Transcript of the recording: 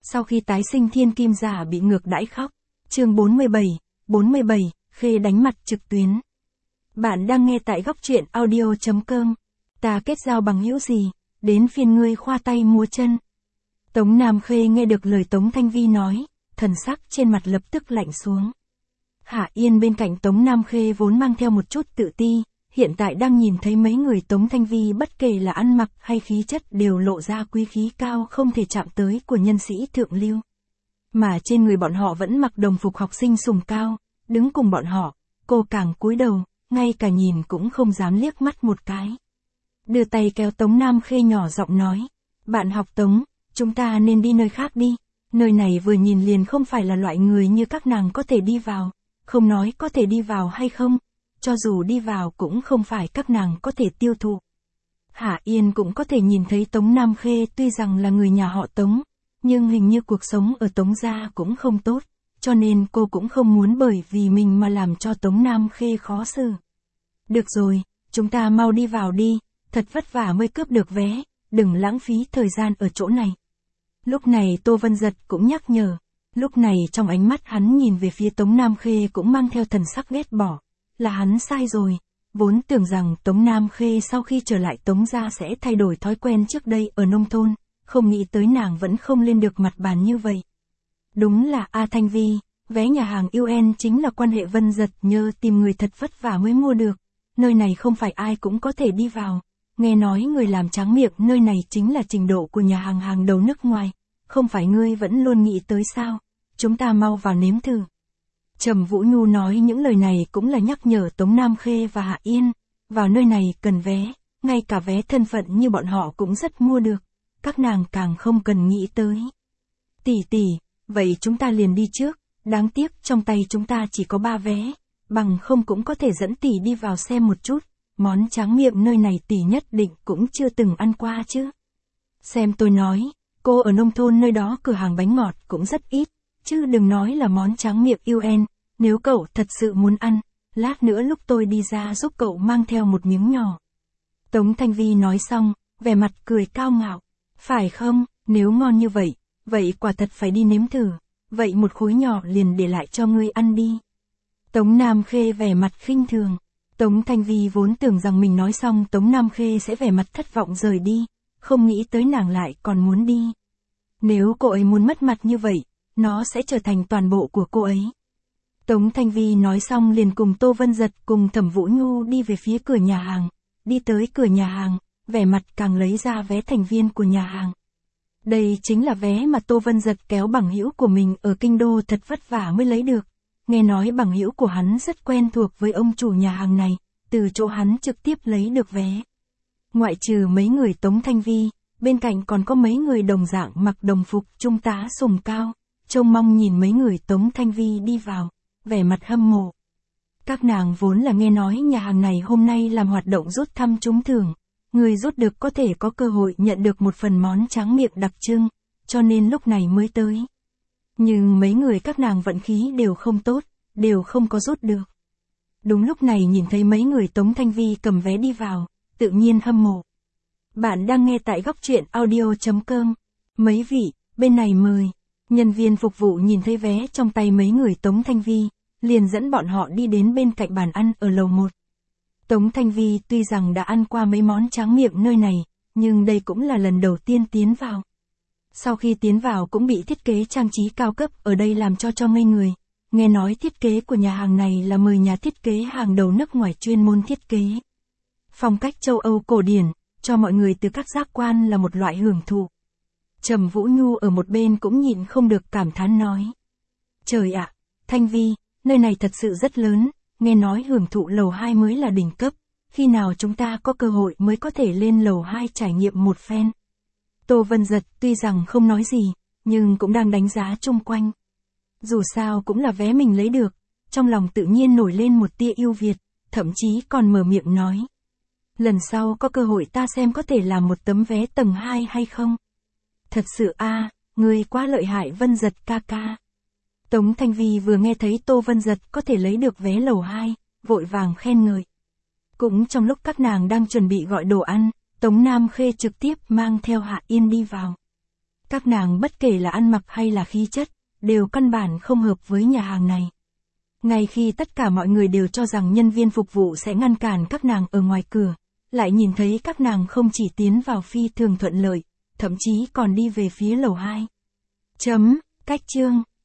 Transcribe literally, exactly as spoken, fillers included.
Sau khi tái sinh thiên kim giả bị ngược đãi khóc. Chương bốn mươi bảy, bốn mươi bảy, Khê đánh mặt trực tuyến. Bạn đang nghe tại góc truyện audio chấm com. Ta kết giao bằng hữu gì, đến phiên ngươi khoa tay múa chân. Tống Nam Khê nghe được lời Tống Thanh Vi nói, thần sắc trên mặt lập tức lạnh xuống. Hạ Yên bên cạnh Tống Nam Khê vốn mang theo một chút tự ti, hiện tại đang nhìn thấy mấy người Tống Thanh Vi bất kể là ăn mặc hay khí chất đều lộ ra quý khí cao không thể chạm tới của nhân sĩ thượng lưu. Mà trên người bọn họ vẫn mặc đồng phục học sinh sùng cao, đứng cùng bọn họ, cô càng cúi đầu, ngay cả nhìn cũng không dám liếc mắt một cái. Đưa tay kéo Tống Nam Khê nhỏ giọng nói, bạn học Tống, chúng ta nên đi nơi khác đi, nơi này vừa nhìn liền không phải là loại người như các nàng có thể đi vào, không nói có thể đi vào hay không, cho dù đi vào cũng không phải các nàng có thể tiêu thụ. Hạ Yên cũng có thể nhìn thấy Tống Nam Khê tuy rằng là người nhà họ Tống, nhưng hình như cuộc sống ở Tống gia cũng không tốt, cho nên cô cũng không muốn bởi vì mình mà làm cho Tống Nam Khê khó xử. Được rồi, chúng ta mau đi vào đi, thật vất vả mới cướp được vé, đừng lãng phí thời gian ở chỗ này. Lúc này Tô Vân Giật cũng nhắc nhở, lúc này trong ánh mắt hắn nhìn về phía Tống Nam Khê cũng mang theo thần sắc ghét bỏ, là hắn sai rồi, vốn tưởng rằng Tống Nam Khê sau khi trở lại Tống gia sẽ thay đổi thói quen trước đây ở nông thôn, không nghĩ tới nàng vẫn không lên được mặt bàn như vậy. Đúng là A Thanh Vi, vé nhà hàng u en chính là quan hệ Vân Giật nhờ tìm người thật vất vả mới mua được, nơi này không phải ai cũng có thể đi vào, nghe nói người làm tráng miệng nơi này chính là trình độ của nhà hàng hàng đầu nước ngoài, không phải ngươi vẫn luôn nghĩ tới sao, chúng ta mau vào nếm thử. Trầm Vũ Nhu nói những lời này cũng là nhắc nhở Tống Nam Khê và Hạ Yên, vào nơi này cần vé, ngay cả vé thân phận như bọn họ cũng rất mua được, các nàng càng không cần nghĩ tới. Tỷ tỷ, vậy chúng ta liền đi trước, đáng tiếc trong tay chúng ta chỉ có ba vé, bằng không cũng có thể dẫn tỷ đi vào xem một chút, món tráng miệng nơi này tỷ nhất định cũng chưa từng ăn qua chứ. Xem tôi nói, cô ở nông thôn nơi đó cửa hàng bánh ngọt cũng rất ít, chứ đừng nói là món tráng miệng u en, nếu cậu thật sự muốn ăn, lát nữa lúc tôi đi ra giúp cậu mang theo một miếng nhỏ. Tống Thanh Vi nói xong, vẻ mặt cười cao ngạo, phải không, nếu ngon như vậy, vậy quả thật phải đi nếm thử, vậy một khối nhỏ liền để lại cho ngươi ăn đi. Tống Nam Khê vẻ mặt khinh thường, Tống Thanh Vi vốn tưởng rằng mình nói xong Tống Nam Khê sẽ vẻ mặt thất vọng rời đi, không nghĩ tới nàng lại còn muốn đi. Nếu cô ấy muốn mất mặt như vậy, nó sẽ trở thành toàn bộ của cô ấy. Tống Thanh Vi nói xong liền cùng Tô Vân Giật cùng Thẩm Vũ Nhu đi về phía cửa nhà hàng, đi tới cửa nhà hàng, vẻ mặt càng lấy ra vé thành viên của nhà hàng. Đây chính là vé mà Tô Vân Giật kéo bằng hữu của mình ở kinh đô thật vất vả mới lấy được, nghe nói bằng hữu của hắn rất quen thuộc với ông chủ nhà hàng này, từ chỗ hắn trực tiếp lấy được vé. Ngoại trừ mấy người Tống Thanh Vi, bên cạnh còn có mấy người đồng dạng mặc đồng phục trung tá sùng cao, trông mong nhìn mấy người Tống Thanh Vi đi vào, vẻ mặt hâm mộ. Các nàng vốn là nghe nói nhà hàng này hôm nay làm hoạt động rút thăm trúng thưởng, người rút được có thể có cơ hội nhận được một phần món tráng miệng đặc trưng, cho nên lúc này mới tới. Nhưng mấy người các nàng vận khí đều không tốt, đều không có rút được. Đúng lúc này nhìn thấy mấy người Tống Thanh Vi cầm vé đi vào, tự nhiên hâm mộ. Bạn đang nghe tại góc truyện audio chấm com. Mấy vị, bên này mời. Nhân viên phục vụ nhìn thấy vé trong tay mấy người Tống Thanh Vi, liền dẫn bọn họ đi đến bên cạnh bàn ăn ở lầu một. Tống Thanh Vi tuy rằng đã ăn qua mấy món tráng miệng nơi này, nhưng đây cũng là lần đầu tiên tiến vào. Sau khi tiến vào cũng bị thiết kế trang trí cao cấp ở đây làm cho cho ngây người. Nghe nói thiết kế của nhà hàng này là mời nhà thiết kế hàng đầu nước ngoài chuyên môn thiết kế. Phong cách châu Âu cổ điển, cho mọi người từ các giác quan là một loại hưởng thụ. Trầm Vũ Nhu ở một bên cũng nhịn không được cảm thán nói. Trời ạ, Thanh Vi, nơi này thật sự rất lớn, nghe nói hưởng thụ lầu hai mới là đỉnh cấp, khi nào chúng ta có cơ hội mới có thể lên lầu hai trải nghiệm một phen. Tô Vân Giật tuy rằng không nói gì, nhưng cũng đang đánh giá chung quanh. Dù sao cũng là vé mình lấy được, trong lòng tự nhiên nổi lên một tia yêu Việt, thậm chí còn mở miệng nói. Lần sau có cơ hội ta xem có thể làm một tấm vé tầng hai hay không? Thật sự a, à, ngươi quá lợi hại Vân Giật ca ca. Tống Thanh Vi vừa nghe thấy Tô Vân Giật có thể lấy được vé lầu hai, vội vàng khen ngợi. Cũng trong lúc các nàng đang chuẩn bị gọi đồ ăn, Tống Nam Khê trực tiếp mang theo Hạ Yên đi vào. Các nàng bất kể là ăn mặc hay là khí chất, đều căn bản không hợp với nhà hàng này. Ngay khi tất cả mọi người đều cho rằng nhân viên phục vụ sẽ ngăn cản các nàng ở ngoài cửa, lại nhìn thấy các nàng không chỉ tiến vào phi thường thuận lợi, thậm chí còn đi về phía lầu hai. Chấm, cách chương.